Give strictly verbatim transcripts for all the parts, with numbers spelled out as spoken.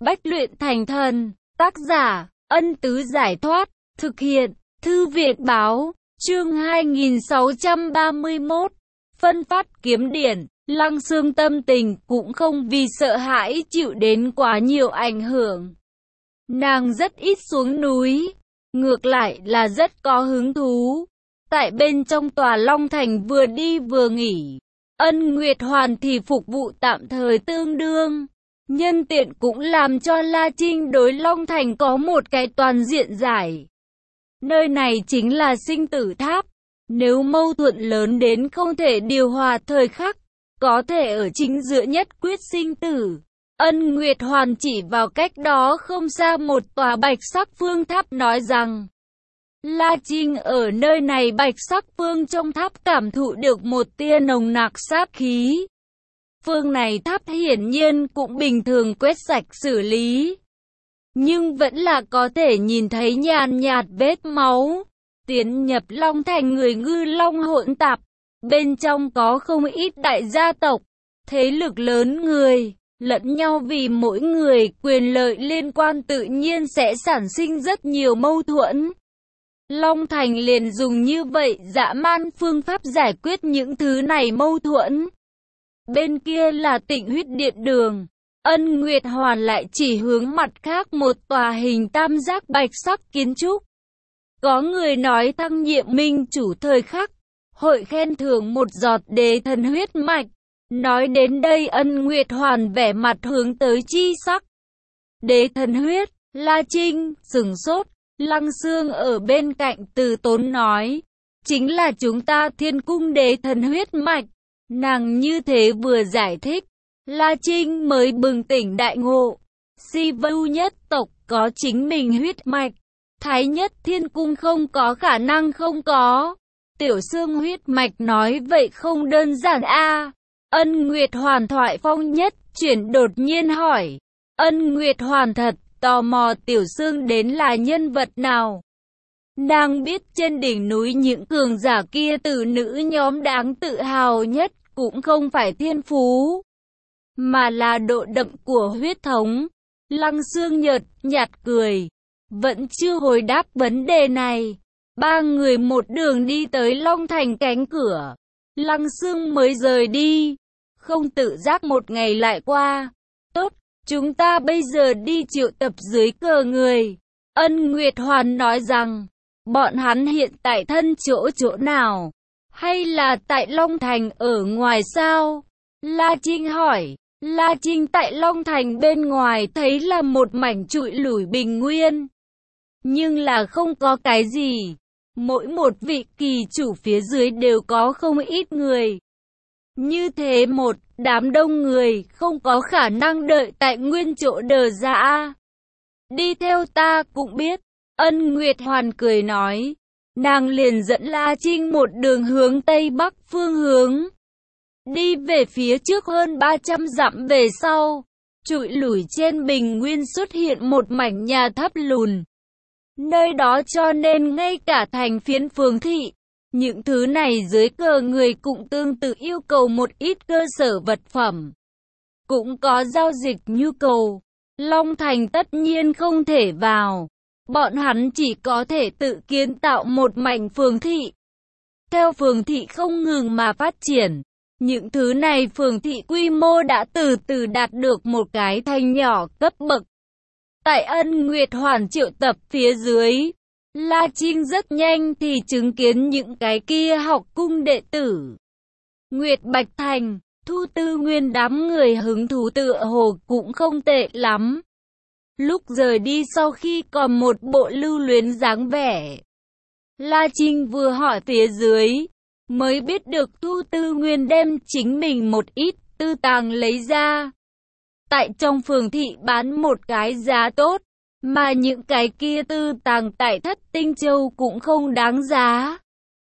Bách luyện thành thần, tác giả, Ân Tứ Giải Thoát, thực hiện, Thư viện Báo, chương hai nghìn sáu trăm ba mươi mốt, phân phát kiếm điển. Lăng Xương tâm tình cũng không vì sợ hãi chịu đến quá nhiều ảnh hưởng. Nàng rất ít xuống núi, ngược lại là rất có hứng thú. Tại bên trong tòa Long Thành vừa đi vừa nghỉ, Ân Nguyệt Hoàn thì phục vụ tạm thời tương đương. Nhân tiện cũng làm cho La Trinh đối Long Thành có một cái toàn diện giải. Nơi này chính là sinh tử tháp. Nếu mâu thuẫn lớn đến không thể điều hòa thời khắc, có thể ở chính giữa nhất quyết sinh tử. Ân Nguyệt Hoàn chỉ vào cách đó không xa một tòa bạch sắc phương tháp nói rằng, La Trinh ở nơi này bạch sắc phương trong tháp cảm thụ được một tia nồng nặc sát khí. Phương này tháp hiển nhiên cũng bình thường quét sạch xử lý, nhưng vẫn là có thể nhìn thấy nhàn nhạt vết máu. Tiến nhập Long Thành người ngư long hỗn tạp, bên trong có không ít đại gia tộc, thế lực lớn người, lẫn nhau vì mỗi người quyền lợi liên quan tự nhiên sẽ sản sinh rất nhiều mâu thuẫn. Long Thành liền dùng như vậy dã man phương pháp giải quyết những thứ này mâu thuẫn. Bên kia là Tịnh Huyết Điện Đường, Ân Nguyệt Hoàn lại chỉ hướng mặt khác một tòa hình tam giác bạch sắc kiến trúc. Có người nói thăng nhiệm minh chủ thời khắc, hội khen thưởng một giọt đế thần huyết mạch. Nói đến đây Ân Nguyệt Hoàn vẻ mặt hướng tới chi sắc. Đế thần huyết, La Trinh, sửng sốt, Lăng Xương ở bên cạnh từ tốn nói, chính là chúng ta Thiên Cung đế thần huyết mạch. Nàng như thế vừa giải thích, La Trinh mới bừng tỉnh đại ngộ. Si Vu nhất tộc có chính mình huyết mạch, Thái Nhất Thiên Cung không có khả năng không có. Tiểu Xương huyết mạch nói vậy không đơn giản a. À. Ân Nguyệt Hoàn thoại phong nhất chuyển đột nhiên hỏi. Ân Nguyệt Hoàn thật tò mò Tiểu Xương đến là nhân vật nào. Nàng biết trên đỉnh núi những cường giả kia tử nữ nhóm đáng tự hào nhất cũng không phải thiên phú, mà là độ đậm của huyết thống. Lăng Xương nhợt nhạt cười, vẫn chưa hồi đáp vấn đề này. Ba người một đường đi tới Long Thành cánh cửa, Lăng Xương mới rời đi. Không tự giác một ngày lại qua. Tốt, chúng ta bây giờ đi triệu tập dưới cờ người. Ân Nguyệt Hoàn nói rằng, bọn hắn hiện tại thân chỗ chỗ nào? Hay là tại Long Thành ở ngoài sao? La Trinh hỏi. La Trinh tại Long Thành bên ngoài thấy là một mảnh trụi lủi bình nguyên, nhưng là không có cái gì. Mỗi một vị kỳ chủ phía dưới đều có không ít người. Như thế một đám đông người không có khả năng đợi tại nguyên chỗ đờ ra. Đi theo ta cũng biết. Ân Nguyệt Hoàn cười nói. Nàng liền dẫn La Trinh một đường hướng Tây Bắc phương hướng. Đi về phía trước hơn ba trăm dặm về sau, trụi lủi trên bình nguyên xuất hiện một mảnh nhà thấp lùn. Nơi đó cho nên ngay cả thành phiến phường thị, những thứ này dưới cờ người cũng tương tự yêu cầu một ít cơ sở vật phẩm. Cũng có giao dịch nhu cầu. Long Thành tất nhiên không thể vào. Bọn hắn chỉ có thể tự kiến tạo một mảnh phường thị. Theo phường thị không ngừng mà phát triển, những thứ này phường thị quy mô đã từ từ đạt được một cái thành nhỏ cấp bậc. Tại Ân Nguyệt Hoàn triệu tập phía dưới, La Trinh rất nhanh thì chứng kiến những cái kia học cung đệ tử. Nguyệt Bạch Thành, Thu Tư Nguyên đám người hứng thú tựa hồ cũng không tệ lắm. Lúc rời đi sau khi còn một bộ lưu luyến dáng vẻ, La Trinh vừa hỏi phía dưới, mới biết được Thu Tư Nguyên đem chính mình một ít tư tàng lấy ra. Tại trong phường thị bán một cái giá tốt, mà những cái kia tư tàng tại Thất Tinh Châu cũng không đáng giá.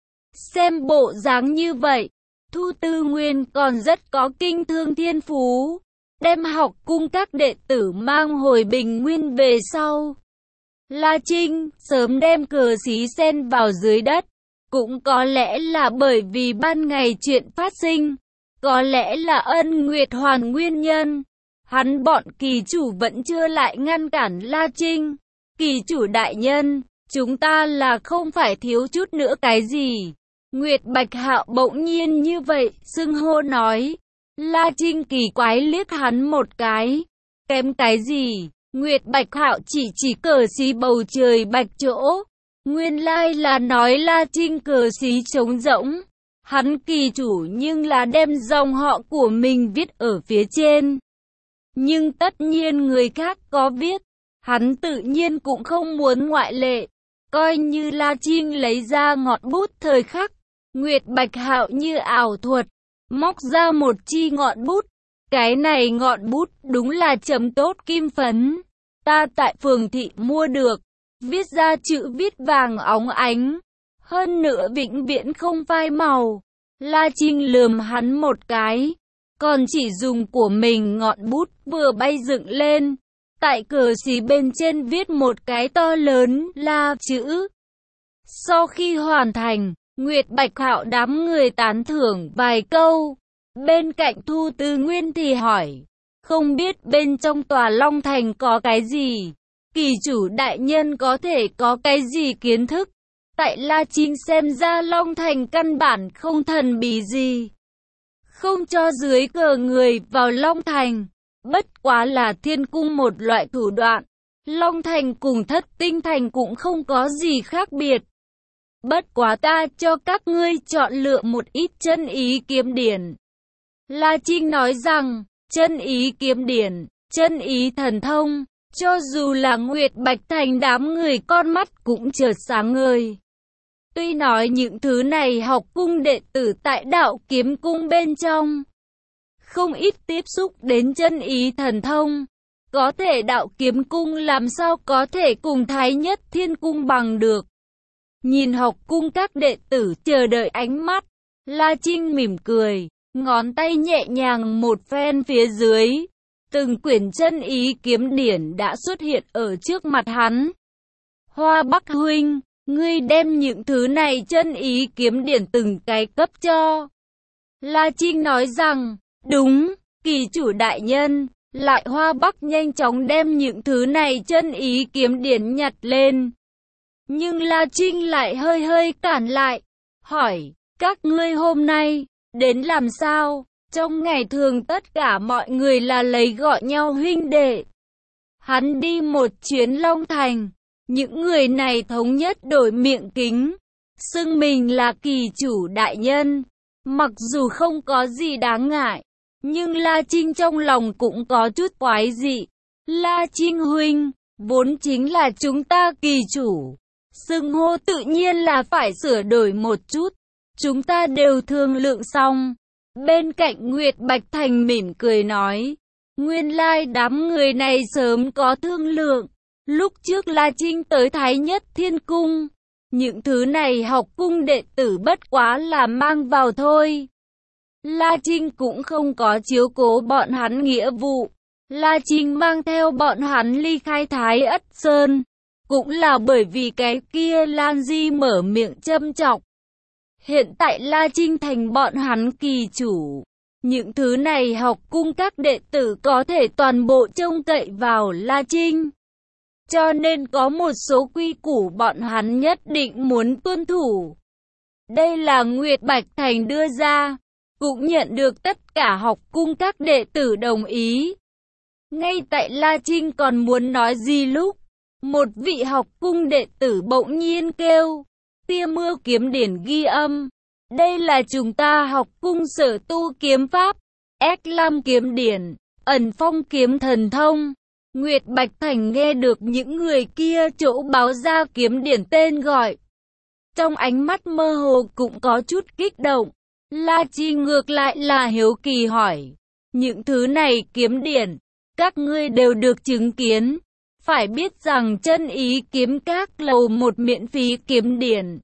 Xem bộ dáng như vậy, Thu Tư Nguyên còn rất có kinh thương thiên phú, đem học cung các đệ tử mang hồi bình nguyên về sau. La Trinh sớm đem cờ xí sen vào dưới đất, cũng có lẽ là bởi vì ban ngày chuyện phát sinh, có lẽ là Ân Nguyệt Hoàn nguyên nhân. hắn bọn kỳ chủ vẫn chưa lại ngăn cản La Trinh. Kỳ chủ đại nhân, chúng ta là không phải thiếu chút nữa cái gì. Nguyệt Bạch Hạo bỗng nhiên như vậy, xưng hô nói. La Trinh kỳ quái liếc hắn một cái. Kém cái gì? Nguyệt Bạch Hạo chỉ chỉ cờ xí bầu trời bạch chỗ. Nguyên lai là nói La Trinh cờ xí trống rỗng. Hắn kỳ chủ nhưng là đem dòng họ của mình viết ở phía trên. Nhưng tất nhiên người khác có viết, hắn tự nhiên cũng không muốn ngoại lệ. Coi như La Trinh lấy ra ngọn bút thời khắc, Nguyệt Bạch Hạo như ảo thuật, móc ra một chi ngọn bút. Cái này ngọn bút đúng là chấm tốt kim phấn. Ta tại phường thị mua được, viết ra chữ viết vàng óng ánh. Hơn nữa vĩnh viễn không phai màu. La Trinh lườm hắn một cái, còn chỉ dùng của mình ngọn bút vừa bay dựng lên. Tại cờ xí bên trên viết một cái to lớn La chữ. Sau khi hoàn thành, Nguyệt Bạch Hạo đám người tán thưởng vài câu. Bên cạnh Thu Tư Nguyên thì hỏi, không biết bên trong tòa Long Thành có cái gì? Kỳ chủ đại nhân có thể có cái gì kiến thức? Tại La Trinh xem ra Long Thành căn bản không thần bí gì. Không cho dưới cờ người vào Long Thành. Bất quá là thiên cung một loại thủ đoạn. Long Thành cùng Thất Tinh Thành cũng không có gì khác biệt. Bất quá ta cho các ngươi chọn lựa một ít chân ý kiếm điển. La Trinh nói rằng, chân ý kiếm điển, chân ý thần thông, cho dù là Nguyệt Bạch Thành đám người con mắt cũng chợt sáng ngời. Tuy nói những thứ này học cung đệ tử tại đạo kiếm cung bên trong, không ít tiếp xúc đến chân ý thần thông. Có thể đạo kiếm cung làm sao có thể cùng Thái Nhất Thiên Cung bằng được. Nhìn học cung các đệ tử chờ đợi ánh mắt, La Trinh mỉm cười, ngón tay nhẹ nhàng một phen phía dưới. Từng quyển chân ý kiếm điển đã xuất hiện ở trước mặt hắn. Hoa Bắc huynh, ngươi đem những thứ này chân ý kiếm điển từng cái cấp cho. La Trinh nói rằng, đúng, kỳ chủ đại nhân. Lại Hoa Bắc nhanh chóng đem những thứ này chân ý kiếm điển nhặt lên. Nhưng La Trinh lại hơi hơi cản lại, hỏi, các ngươi hôm nay, đến làm sao? Trong ngày thường tất cả mọi người là lấy gọi nhau huynh đệ. Hắn đi một chuyến Long Thành, những người này thống nhất đổi miệng kính, xưng mình là kỳ chủ đại nhân. Mặc dù không có gì đáng ngại, nhưng La Trinh trong lòng cũng có chút quái dị. La Trinh huynh, vốn chính là chúng ta kỳ chủ. Xưng hô tự nhiên là phải sửa đổi một chút. Chúng ta đều thương lượng xong. Bên cạnh Nguyệt Bạch Thành mỉm cười nói. Nguyên lai đám người này sớm có thương lượng. Lúc trước La Trinh tới Thái Nhất Thiên Cung. Những thứ này học cung đệ tử bất quá là mang vào thôi. La Trinh cũng không có chiếu cố bọn hắn nghĩa vụ. La Trinh mang theo bọn hắn ly khai Thái Ất Sơn. Cũng là bởi vì cái kia Lan Di mở miệng châm chọc. Hiện tại La Trinh thành bọn hắn kỳ chủ. Những thứ này học cung các đệ tử có thể toàn bộ trông cậy vào La Trinh. Cho nên có một số quy củ bọn hắn nhất định muốn tuân thủ. Đây là Nguyệt Bạch Thành đưa ra. Cũng nhận được tất cả học cung các đệ tử đồng ý. Ngay tại La Trinh còn muốn nói gì lúc, một vị học cung đệ tử bỗng nhiên kêu, tia mưa kiếm điển ghi âm. Đây là chúng ta học cung sở tu kiếm pháp, Ếch Lam kiếm điển, ẩn phong kiếm thần thông. Nguyệt Bạch Thành nghe được những người kia chỗ báo ra kiếm điển tên gọi. Trong ánh mắt mơ hồ cũng có chút kích động. La Trinh ngược lại là hiếu kỳ hỏi, những thứ này kiếm điển, các ngươi đều được chứng kiến. Phải biết rằng chân ý kiếm các lầu một miễn phí kiếm điển.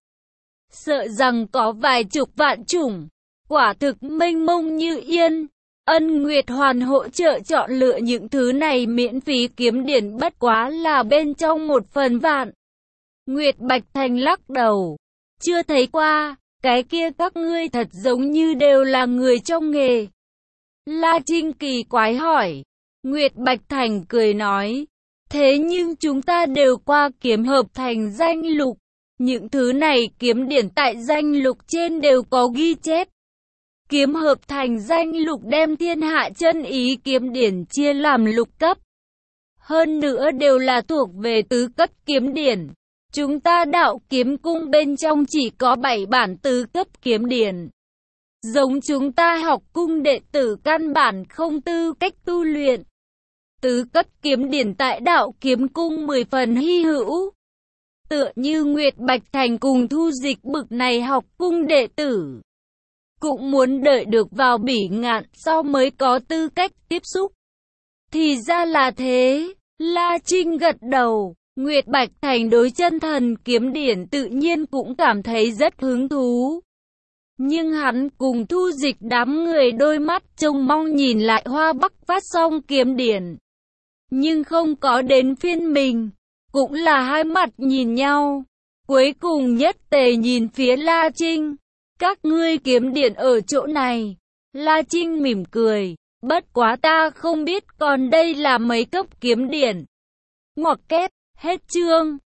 Sợ rằng có vài chục vạn chủng, quả thực mênh mông như yên. Ân Nguyệt Hoàn hỗ trợ chọn lựa những thứ này miễn phí kiếm điển bất quá là bên trong một phần vạn. Nguyệt Bạch Thành lắc đầu, chưa thấy qua. Cái kia các ngươi thật giống như đều là người trong nghề. La Trinh kỳ quái hỏi, Nguyệt Bạch Thành cười nói, thế nhưng chúng ta đều qua kiếm hợp thành danh lục. Những thứ này kiếm điển tại danh lục trên đều có ghi chép. Kiếm hợp thành danh lục đem thiên hạ chân ý kiếm điển chia làm lục cấp. Hơn nữa đều là thuộc về tứ cấp kiếm điển. Chúng ta đạo kiếm cung bên trong chỉ có bảy bản tứ cấp kiếm điển. Giống chúng ta học cung đệ tử căn bản không tư cách tu luyện. Tứ cấp kiếm điển tại đạo kiếm cung mười phần hy hữu. Tựa như Nguyệt Bạch Thành cùng Thu Dịch bực này học cung đệ tử. Cũng muốn đợi được vào Bỉ Ngạn sau mới có tư cách tiếp xúc. Thì ra là thế, La Trinh gật đầu. Nguyệt Bạch Thành đối chân thần kiếm điển tự nhiên cũng cảm thấy rất hứng thú. Nhưng hắn cùng Thu Dịch đám người đôi mắt trông mong nhìn lại Hoa Bắc phát xong kiếm điển. Nhưng không có đến phiên mình, cũng là hai mặt nhìn nhau. Cuối cùng nhất tề nhìn phía La Trinh. Các ngươi kiếm điển ở chỗ này. La Trinh mỉm cười. Bất quá ta không biết còn đây là mấy cấp kiếm điển. Ngoặc kép, hết chương.